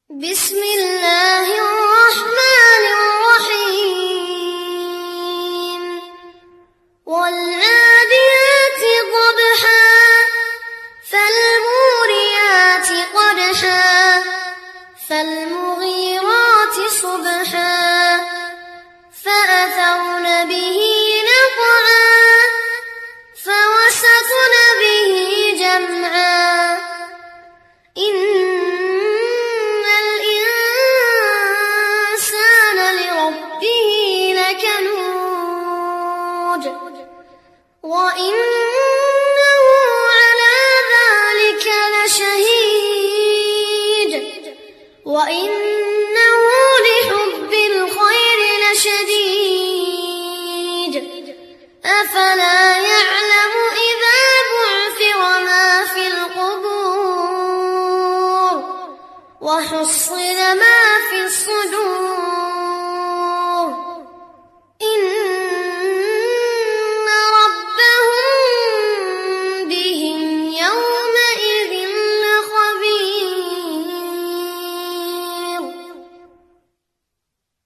بسم الله الرحمن الرحيم والعاديات ضبحا فالموريات قدحا فالمغيرات صبحا فأثرن به نقعا فوسطن به جمعا إن الإنسان لربه لكنود وإنه على ذلك لشهيد وإنه لحب الخير لشديد أفلا يعلم إذا بعثر ما في القبور وحصل ما في الصدور